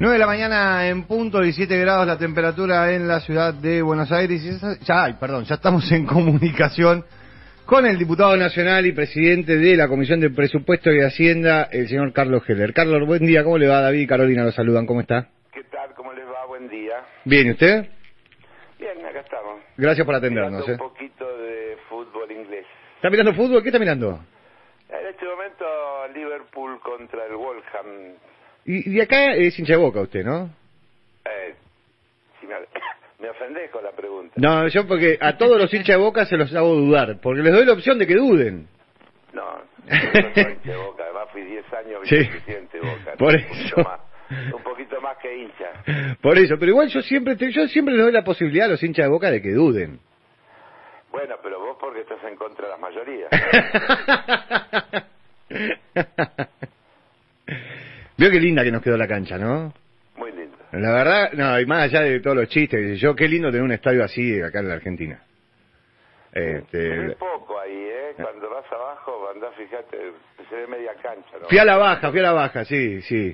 9 de la mañana en punto, 17 grados la temperatura en la ciudad de Buenos Aires. Ya estamos en comunicación con el diputado nacional y presidente de la Comisión de Presupuesto y Hacienda, el señor Carlos Heller. Carlos, buen día, ¿cómo le va? David y Carolina lo saludan, ¿cómo está? ¿Qué tal? ¿Cómo les va? Buen día. Bien, ¿y usted? Bien, acá estamos. Gracias por atendernos. Mirando un poquito de fútbol inglés. ¿Está mirando fútbol? ¿Qué está mirando? En este momento Liverpool contra el Wolverhampton. Y de acá es hincha de Boca usted, ¿no? Si me ofendés con la pregunta. No, yo porque a todos los hinchas de Boca se los hago dudar, porque les doy la opción de que duden. No soy hincha de Boca, además fui 10 años vicepresidente de Boca. Por eso. Un poquito más que hincha. Por eso, pero igual yo siempre les doy la posibilidad a los hinchas de Boca de que duden. Bueno, pero vos porque estás en contra de la mayoría. Veo qué linda que nos quedó la cancha, ¿no? Muy linda. La verdad, no, y más allá de todos los chistes, qué lindo tener un estadio así acá en la Argentina. Muy poco ahí, Cuando vas abajo, andás, fíjate, se ve media cancha, ¿no? Fui a la baja, sí. Se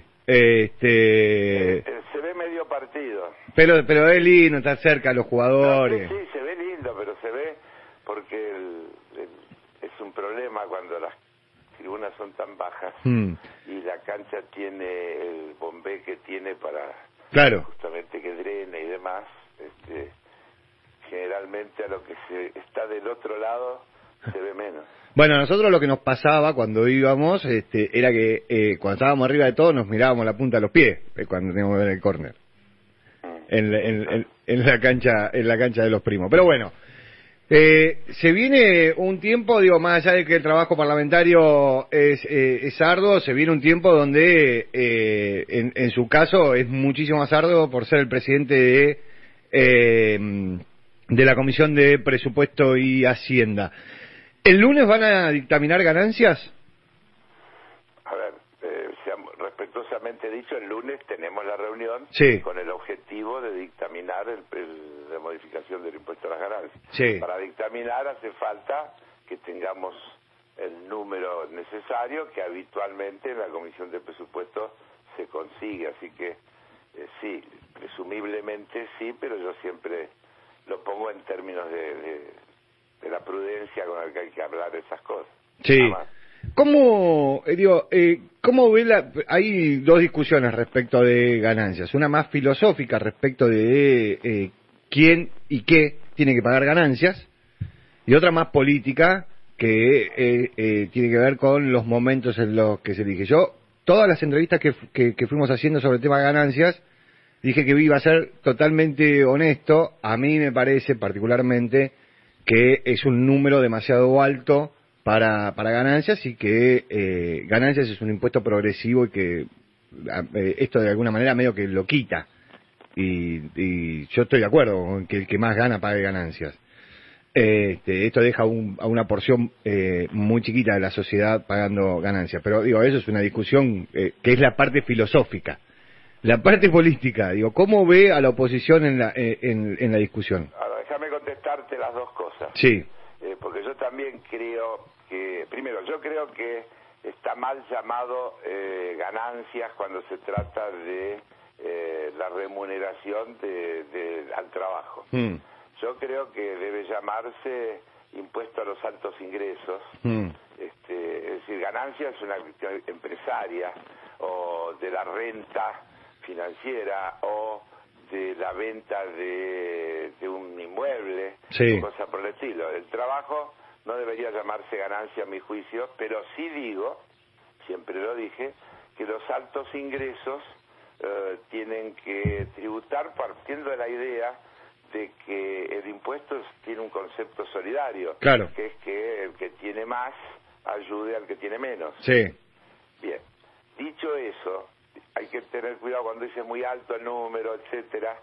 ve medio partido. Pero es lindo estar cerca de los jugadores. No, sí, se ve lindo, pero se ve porque es un problema cuando las tribunas son tan bajas y la cancha tiene el bombé que tiene para justamente que drene y demás. Generalmente a lo que se está del otro lado se ve menos. Bueno, a nosotros lo que nos pasaba cuando íbamos era que cuando estábamos arriba de todo nos mirábamos la punta de los pies cuando teníamos que ver el córner en la cancha de los primos. Pero bueno, se viene un tiempo, digo, más allá de que el trabajo parlamentario es arduo, se viene un tiempo donde en su caso es muchísimo más arduo por ser el presidente de la Comisión de Presupuesto y Hacienda. ¿El lunes van a dictaminar ganancias? A ver, respetuosamente dicho, el lunes tenemos la reunión con el objetivo de dictaminar la modificación del impuesto a las ganancias. Sí. Para dictaminar hace falta que tengamos el número necesario que habitualmente en la Comisión de Presupuestos se consigue, así que sí, presumiblemente sí, pero yo siempre lo pongo en términos de la prudencia con la que hay que hablar de esas cosas. Sí. ¿Cómo ve hay dos discusiones respecto de ganancias? Una más filosófica respecto de quién y qué tiene que pagar ganancias, y otra más política que tiene que ver con los momentos en los que se elige. Yo, todas las entrevistas que fuimos haciendo sobre el tema de ganancias, dije que iba a ser totalmente honesto. A mí me parece particularmente que es un número demasiado alto para ganancias, y que ganancias es un impuesto progresivo y que esto de alguna manera medio que lo quita. Y yo estoy de acuerdo con que el que más gana pague ganancias. Esto deja a una porción muy chiquita de la sociedad pagando ganancias. Pero digo, eso es una discusión que es la parte filosófica. La parte política, digo, ¿cómo ve a la oposición en la discusión? Ahora, déjame contestarte las dos cosas. Sí. Porque yo también creo que, primero, yo creo que está mal llamado ganancias cuando se trata de la remuneración al trabajo. Yo creo que debe llamarse impuesto a los altos ingresos. Es decir, ganancia es una cuestión empresaria, o de la renta financiera, o de la venta de un inmueble, o cosas por el estilo. El trabajo no debería llamarse ganancia a mi juicio, pero sí digo, siempre lo dije, que los altos ingresos tienen que tributar partiendo de la idea de que el impuesto tiene un concepto solidario, que es que el que tiene más ayude al que tiene menos. Sí. Bien, dicho eso, hay que tener cuidado cuando dice muy alto el número, etcétera.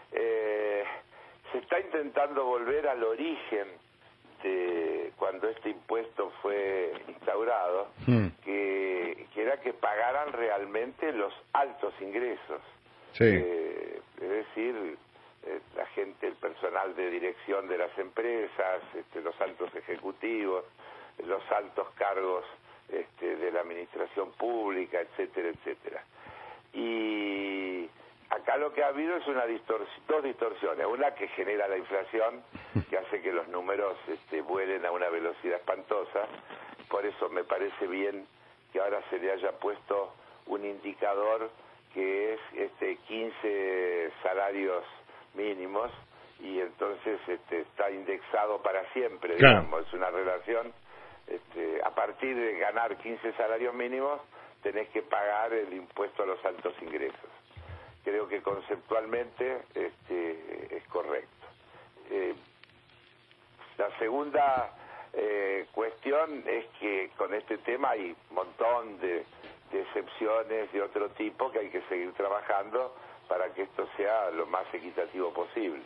Se está intentando volver al origen de cuando este impuesto fue instaurado, que era que pagaran realmente los altos ingresos. Es decir, la gente, el personal de dirección de las empresas, los altos ejecutivos, los altos cargos de la administración pública, etcétera, etcétera. Y acá lo que ha habido es dos distorsiones. Una que genera la inflación, que hace que los números vuelen a una velocidad espantosa. Por eso me parece bien que ahora se le haya puesto un indicador que es 15 salarios mínimos, y entonces está indexado para siempre, claro. digamos. Es una relación, a partir de ganar 15 salarios mínimos, tenés que pagar el impuesto a los altos ingresos. Creo que conceptualmente es correcto. La segunda cuestión es que con este tema hay un montón de excepciones de otro tipo que hay que seguir trabajando para que esto sea lo más equitativo posible.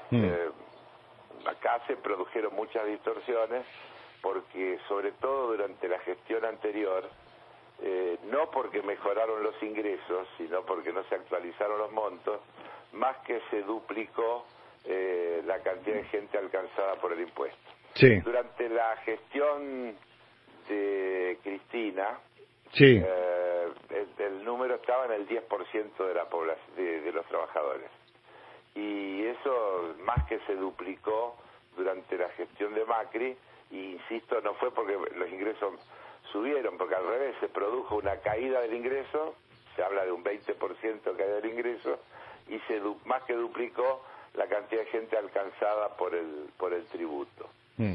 Acá se produjeron muchas distorsiones porque, sobre todo durante la gestión anterior, no porque mejoraron los ingresos, sino porque no se actualizaron los montos, más que se duplicó la cantidad de gente alcanzada por el impuesto. Sí. Durante la gestión de Cristina, sí. El número estaba en el 10% de la población, de los trabajadores. Y eso más que se duplicó durante la gestión de Macri, y insisto, no fue porque los ingresos subieron, porque al revés, se produjo una caída del ingreso, se habla de un 20% caída del ingreso, y más que duplicó la cantidad de gente alcanzada por el tributo.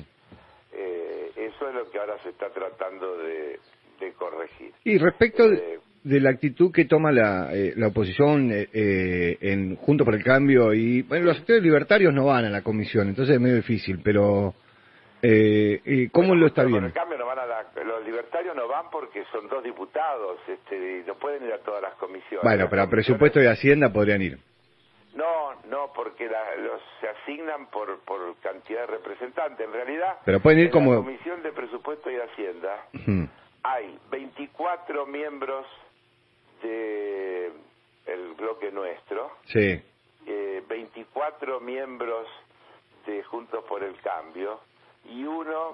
Eso es lo que ahora se está tratando de corregir. Y respecto de la actitud que toma la oposición Juntos por el Cambio, y bueno, los sectores libertarios no van a la comisión, entonces es medio difícil, pero ¿cómo lo está viendo? Por el Cambio no van los libertarios no van porque son 2 diputados, y no pueden ir a todas las comisiones. Bueno, pero a presupuesto y Hacienda podrían ir. No, porque se asignan por cantidad de representantes. En realidad, pero pueden ir en como la Comisión de Presupuesto y Hacienda hay 24 miembros del bloque nuestro, sí. 24 miembros de Juntos por el Cambio y uno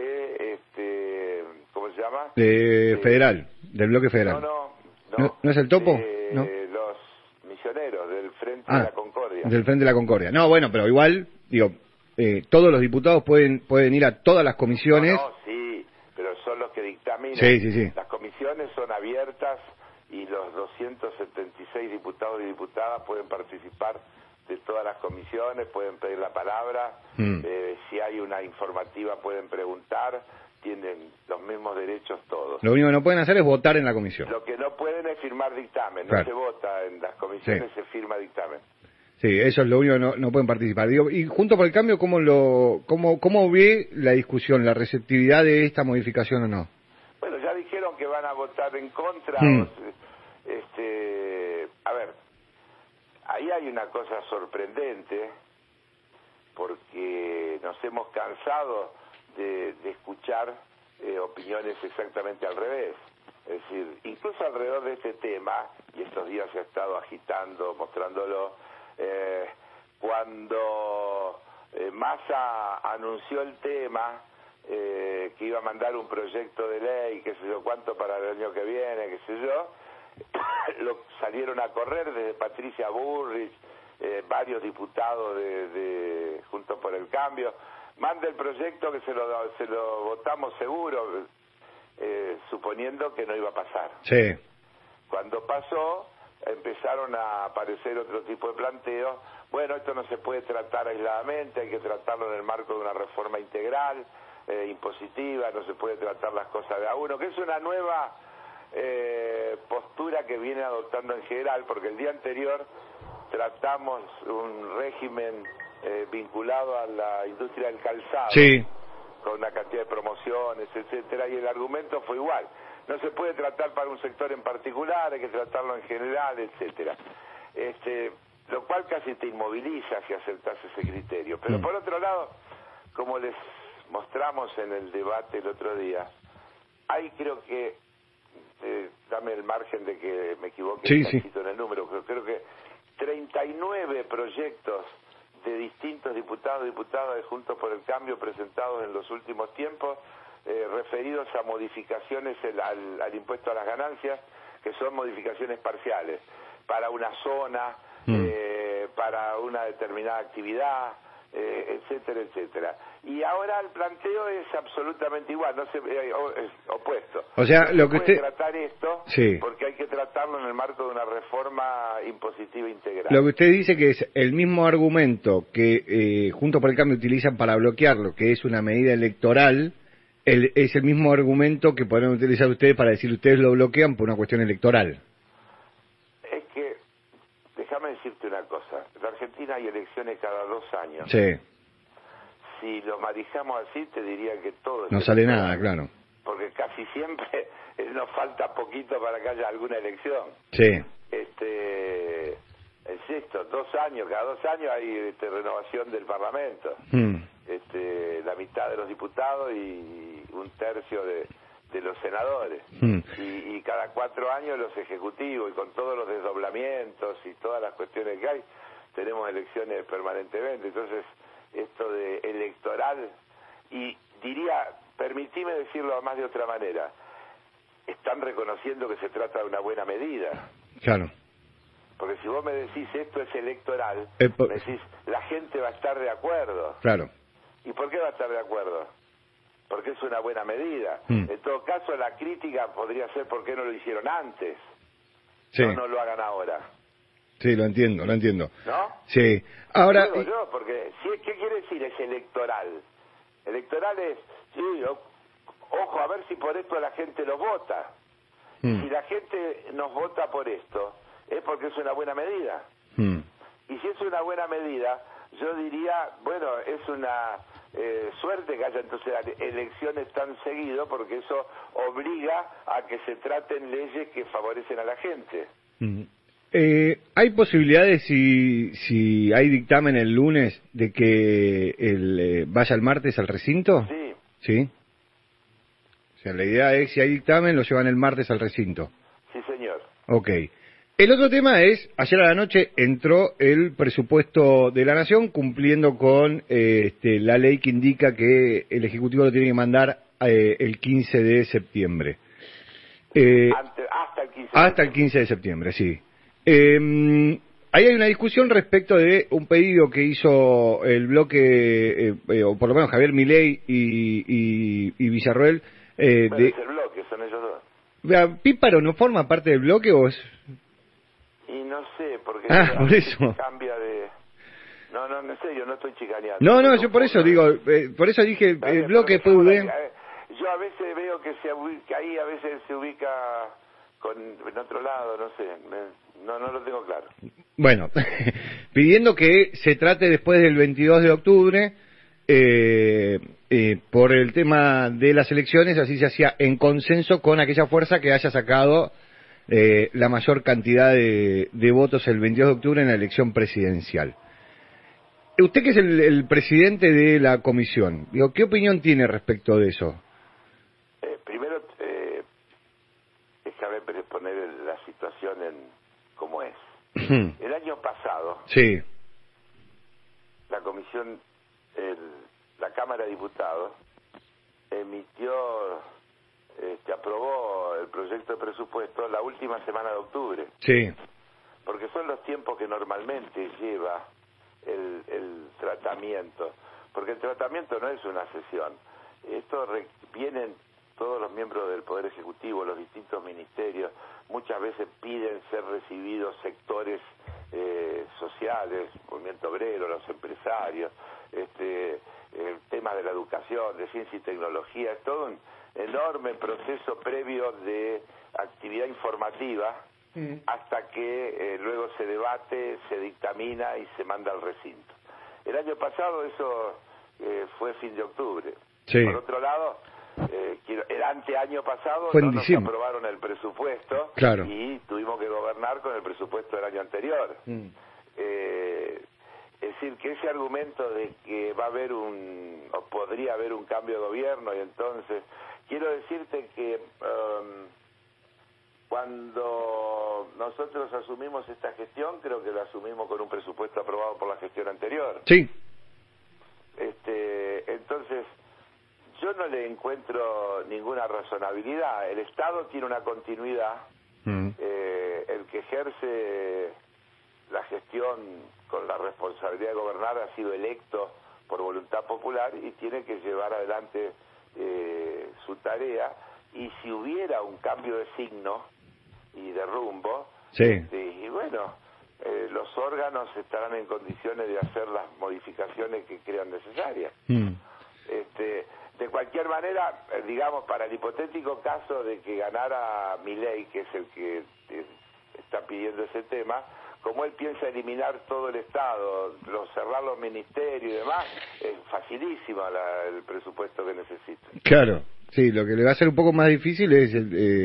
de ¿cómo se llama? Federal, del bloque federal. ¿No es el Topo? No. Los misioneros del Frente de la Concordia. Del Frente de la Concordia. No, bueno, pero igual, digo, todos los diputados pueden ir a todas las comisiones. Sí, pero son los que dictaminan. Sí. Las comisiones son abiertas y los 276 diputados y diputadas pueden participar de todas las comisiones, pueden pedir la palabra, si hay una informativa pueden preguntar, tienen los mismos derechos todos. Lo único que no pueden hacer es votar en la comisión. Lo que no pueden es firmar dictamen, claro. No se vota en las comisiones, se firma dictamen. Sí, eso es lo único que no pueden participar. Digo, y Junto por el Cambio, ¿cómo ve la discusión, la receptividad de esta modificación o no? Bueno, ya dijeron que van a votar en contra. A ver, ahí hay una cosa sorprendente, porque nos hemos cansado de escuchar opiniones exactamente al revés. Es decir, incluso alrededor de este tema, y estos días se ha estado agitando, mostrándolo, cuando Massa anunció el tema, que iba a mandar un proyecto de ley, qué sé yo cuánto, para el año que viene, qué sé yo, salieron a correr desde Patricia Bullrich, varios diputados de Juntos por el Cambio, manda el proyecto que se lo votamos seguro, suponiendo que no iba a pasar. Sí. Cuando pasó, empezaron a aparecer otro tipo de planteos. Bueno, esto no se puede tratar aisladamente, hay que tratarlo en el marco de una reforma integral, impositiva, no se puede tratar las cosas de a uno, que es una nueva postura que viene adoptando en general, porque el día anterior tratamos un régimen vinculado a la industria del calzado, sí, con una cantidad de promociones, etcétera, y el argumento fue igual. No se puede tratar para un sector en particular, hay que tratarlo en general, etcétera. Lo cual casi te inmoviliza si aceptas ese criterio. Pero por otro lado, como les mostramos en el debate el otro día, hay creo que, dame el margen de que me equivoque en el número, pero creo que 39 proyectos de distintos diputados y diputadas de Juntos por el Cambio presentados en los últimos tiempos, referidos a modificaciones al impuesto a las ganancias, que son modificaciones parciales, para una zona, para una determinada actividad, etcétera, etcétera. Y ahora el planteo es absolutamente igual, no se es opuesto. O sea, no lo que usted tratar esto, sí, porque hay que tratarlo en el marco de una reforma impositiva integral. lo que usted dice que es el mismo argumento que Juntos por el Cambio utilizan para bloquearlo, que es una medida electoral, es el mismo argumento que podrían utilizar ustedes para decir ustedes lo bloquean por una cuestión electoral. Es que, déjame decirte una cosa, en la Argentina hay elecciones cada 2 años. Sí. Si lo manejamos así, te diría que todo es No sale electoral, nada, claro. porque casi siempre nos falta poquito para que haya alguna elección. Sí. Es esto, 2 años, cada 2 años hay renovación del Parlamento. La mitad de los diputados y 1/3 de los senadores. Y cada 4 años los ejecutivos, y con todos los desdoblamientos y todas las cuestiones que hay, tenemos elecciones permanentemente. Entonces, esto de electoral, y diría, permitime decirlo más de otra manera, están reconociendo que se trata de una buena medida. Claro. Porque si vos me decís esto es electoral, me decís la gente va a estar de acuerdo. Claro. ¿Y por qué va a estar de acuerdo? Porque es una buena medida. En todo caso, la crítica podría ser por qué no lo hicieron antes. Sí. No lo hagan ahora. Sí, lo entiendo. ¿No? Sí. Ahora... Digo yo, porque, ¿qué quiere decir es electoral? Electoral es, sí, ojo, a ver si por esto la gente los vota. Si la gente nos vota por esto, es porque es una buena medida. Y si es una buena medida, yo diría, bueno, es una suerte que haya entonces elecciones tan seguido, porque eso obliga a que se traten leyes que favorecen a la gente. ¿Hay posibilidades, si hay dictamen el lunes, de que vaya el martes al recinto? Sí. ¿Sí? O sea, la idea es, si hay dictamen, lo llevan el martes al recinto. Sí, señor. Ok. El otro tema es, ayer a la noche entró el presupuesto de la Nación, cumpliendo con la ley que indica que el Ejecutivo lo tiene que mandar el 15 de septiembre. Hasta el 15 Hasta el 15 de septiembre, sí. Ahí hay una discusión respecto de un pedido que hizo el bloque, o por lo menos Javier Milei y Villarroel. Bueno, es el bloque, son ellos dos. ¿Píparo no forma parte del bloque o es...? Y no sé, porque por eso. cambia de... No, en serio, no estoy chicaneando. No, yo por eso digo, por eso dije el bloque PUD. Yo a veces veo que ahí a veces se ubica en otro lado, no sé, no lo tengo claro. Bueno, pidiendo que se trate después del 22 de octubre, por el tema de las elecciones, así se hacía en consenso con aquella fuerza que haya sacado la mayor cantidad de votos el 22 de octubre en la elección presidencial. Usted, que es el presidente de la comisión, digo, ¿qué opinión tiene respecto de eso? Primero, déjame poner la situación como es. El año pasado, sí, la comisión, la Cámara de Diputados aprobó el proyecto de presupuesto la última semana de octubre. Sí. Porque son los tiempos que normalmente lleva el tratamiento. Porque el tratamiento no es una sesión. Esto vienen todos los miembros del Poder Ejecutivo, los distintos ministerios, muchas veces piden ser recibidos sectores sociales, movimiento obrero, los empresarios, el tema de la educación, de ciencia y tecnología, es todo un enorme proceso previo de actividad informativa hasta que luego se debate, se dictamina y se manda al recinto. El año pasado eso fue fin de octubre. Sí. Por otro lado, el anteaño pasado fue en no nos diciembre. aprobaron el presupuesto, claro, y tuvimos que gobernar con el presupuesto del año anterior. Es decir, que ese argumento de que va a haber o podría haber un cambio de gobierno, y entonces quiero decirte que cuando nosotros asumimos esta gestión, creo que la asumimos con un presupuesto aprobado por la gestión anterior. Sí. Entonces, yo no le encuentro ninguna razonabilidad. El Estado tiene una continuidad. El que ejerce la gestión con la responsabilidad de gobernar, ha sido electo por voluntad popular y tiene que llevar adelante su tarea. Y si hubiera un cambio de signo y de rumbo, sí. Y bueno, los órganos estarán en condiciones de hacer las modificaciones que crean necesarias. De cualquier manera, digamos, para el hipotético caso de que ganara Milei, que es el que está pidiendo ese tema, como él piensa eliminar todo el Estado, cerrar los ministerios y demás, es facilísimo el presupuesto que necesita. Claro, sí, lo que le va a hacer un poco más difícil es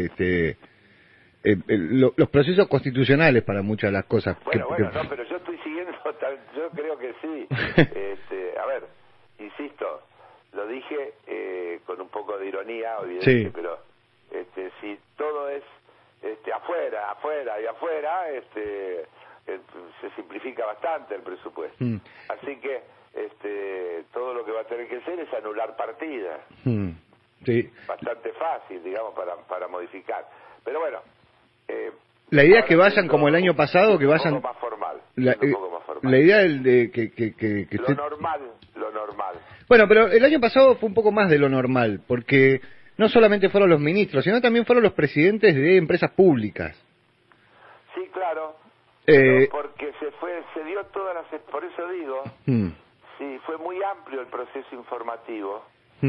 los procesos constitucionales para muchas de las cosas. Bueno, no, pero yo estoy siguiendo, yo creo que sí. A ver, insisto, lo dije con un poco de ironía, evidente, sí. Pero si todo es afuera y afuera, se simplifica bastante el presupuesto. Así que todo lo que va a tener que hacer es anular partidas. Sí. Bastante fácil, digamos, para modificar. Pero bueno, la idea es que vayan como el año pasado, que vayan un poco más formal. La idea de que lo normal. Bueno, pero el año pasado fue un poco más de lo normal, porque no solamente fueron los ministros, sino también fueron los presidentes de empresas públicas. Sí, claro. Porque se dio todas las, por eso digo, sí, fue muy amplio el proceso informativo,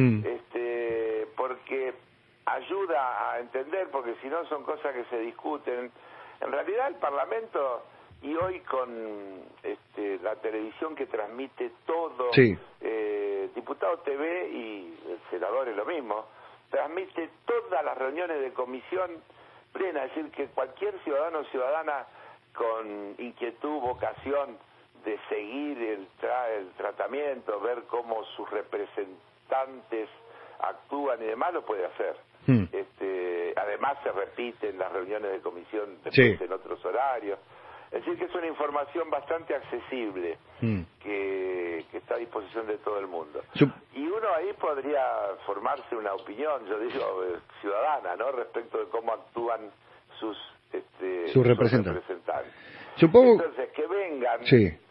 porque ayuda a entender, porque si no son cosas que se discuten. En realidad el Parlamento, y hoy con la televisión que transmite todo, sí. Diputado TV y el senador es lo mismo, transmite todas las reuniones de comisión plena, es decir, que cualquier ciudadano o ciudadana con inquietud, vocación de seguir el tratamiento, ver cómo sus representantes actúan y demás, lo puede hacer. Además se repiten las reuniones de comisión después en otros horarios. Es decir, que es una información bastante accesible que está a disposición de todo el mundo. Y uno ahí podría formarse una opinión, yo digo, ciudadana, ¿no?, respecto de cómo actúan sus representantes. Supongo... Entonces, que vengan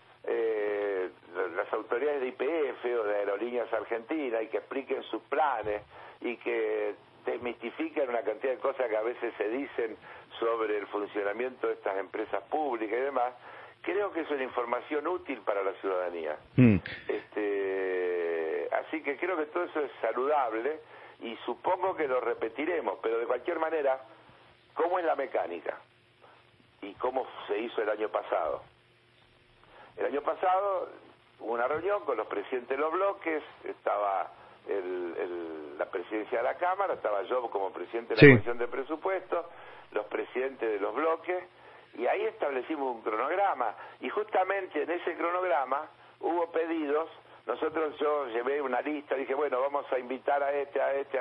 las autoridades de YPF o de Aerolíneas Argentinas y que expliquen sus planes y que desmistifiquen una cantidad de cosas que a veces se dicen sobre el funcionamiento de estas empresas públicas y demás, creo que es una información útil para la ciudadanía. Así que creo que todo eso es saludable y supongo que lo repetiremos, pero de cualquier manera, ¿cómo es la mecánica? ¿Y cómo se hizo el año pasado? El año pasado hubo una reunión con los presidentes de los bloques, estaba la presidencia de la Cámara, estaba yo como presidente de la Comisión de Presupuestos, los presidentes de los bloques, y ahí establecimos un cronograma, y justamente en ese cronograma hubo pedidos. Yo llevé una lista, dije, bueno, vamos a invitar a este,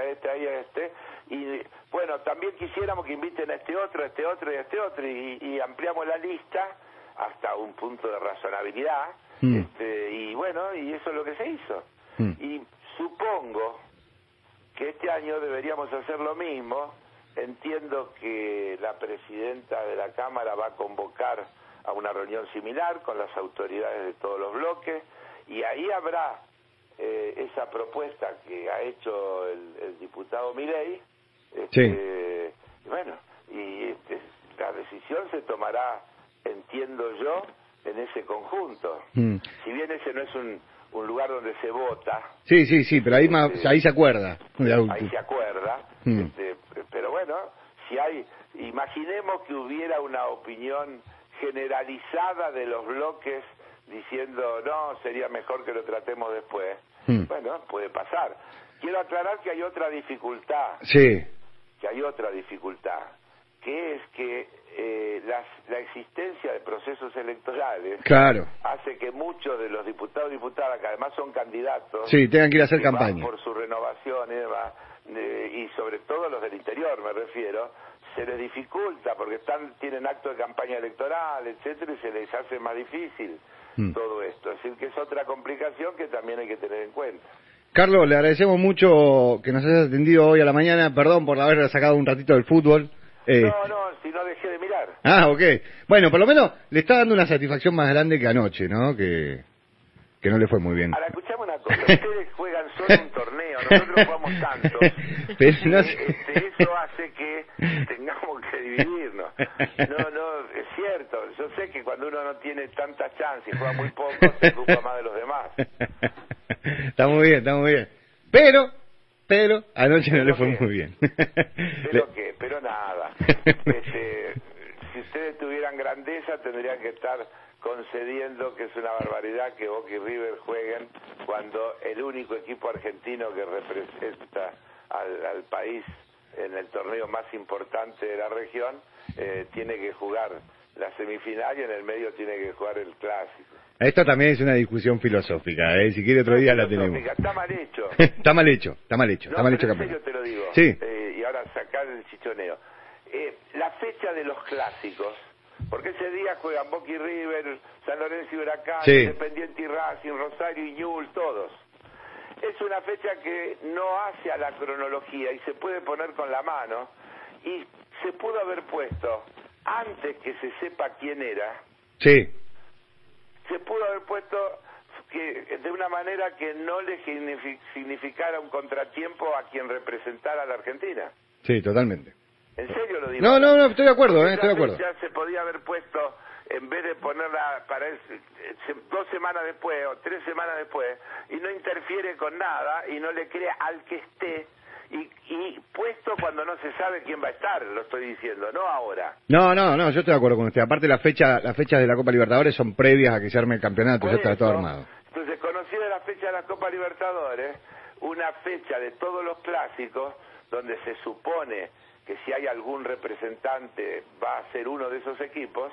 y bueno, también quisiéramos que inviten a este otro, y ampliamos la lista hasta un punto de razonabilidad, y bueno, y eso es lo que se hizo. Y supongo que este año deberíamos hacer lo mismo. Entiendo que la presidenta de la Cámara va a convocar a una reunión similar con las autoridades de todos los bloques, y ahí habrá esa propuesta que ha hecho el diputado Milei, bueno, y la decisión se tomará, entiendo yo, en ese conjunto. Si bien ese no es un lugar donde se vota. Sí, pero ahí se acuerda. Ahí se acuerda, pero bueno, imaginemos que hubiera una opinión generalizada de los bloques diciendo, no, sería mejor que lo tratemos después. Bueno, puede pasar. Quiero aclarar que hay otra dificultad. Que es que la existencia de procesos electorales hace que muchos de los diputados y diputadas, que además son candidatos, tengan que ir a hacer campaña por su renovación y demás, y sobre todo los del interior me refiero, se les dificulta porque tienen acto de campaña electoral, etcétera, y se les hace más difícil todo esto. Es decir, que es otra complicación que también hay que tener en cuenta. Carlos, le agradecemos mucho que nos hayas atendido hoy a la mañana. Perdón por haber sacado un ratito del fútbol. No, si no dejé de mirar. Ah, ok. Bueno, por lo menos le está dando una satisfacción más grande que anoche, ¿no? Que no le fue muy bien. Ahora, escuchame una cosa. Ustedes juegan solo un torneo, nosotros jugamos tantos. Pero no Eso hace que tengamos que dividirnos. No, es cierto. Yo sé que cuando uno no tiene tantas chances y juega muy poco, se ocupa más de los demás. Está muy bien, está muy bien. Pero anoche no le fue muy bien. Pero nada. Si ustedes tuvieran grandeza, tendrían que estar concediendo que es una barbaridad que Boca y River jueguen cuando el único equipo argentino que representa al país en el torneo más importante de la región tiene que jugar la semifinal y en el medio tiene que jugar el clásico. Esto también es una discusión filosófica, si quiere otro día la tenemos. Está mal hecho. Está mal hecho. No, mal hecho, en serio te lo digo. Sí. Y ahora sacar el chichoneo. La fecha de los clásicos, porque ese día juegan Boca y River, San Lorenzo y Huracán, sí. Independiente y Racing, Rosario y Newell's, todos. Es una fecha que no hace a la cronología y se puede poner con la mano, y se pudo haber puesto antes que se sepa quién era. Sí. Se pudo haber puesto que de una manera que no le significara un contratiempo a quien representara a la Argentina. Sí, totalmente. ¿En serio lo digo? No, estoy de acuerdo, estoy de acuerdo. Ya se podía haber puesto, en vez de ponerla para 2 semanas después o 3 semanas después, y no interfiere con nada y no le crea al que esté, y puesto cuando no se sabe quién va a estar, lo estoy diciendo, no ahora. No, yo estoy de acuerdo con usted. Aparte las fechas de la Copa Libertadores son previas a que se arme el campeonato, ya está todo armado. Entonces, conocida la fecha de la Copa Libertadores, una fecha de todos los clásicos, donde se supone que si hay algún representante va a ser uno de esos equipos,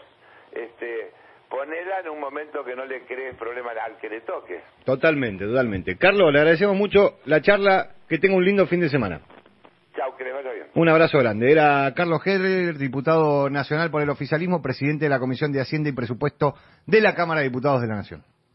ponerla en un momento que no le cree problema al que le toque. Totalmente. Carlos, le agradecemos mucho la charla, que tenga un lindo fin de semana. Chau, que les vaya bien. Un abrazo grande. Era Carlos Heller, diputado nacional por el oficialismo, presidente de la Comisión de Hacienda y Presupuesto de la Cámara de Diputados de la Nación.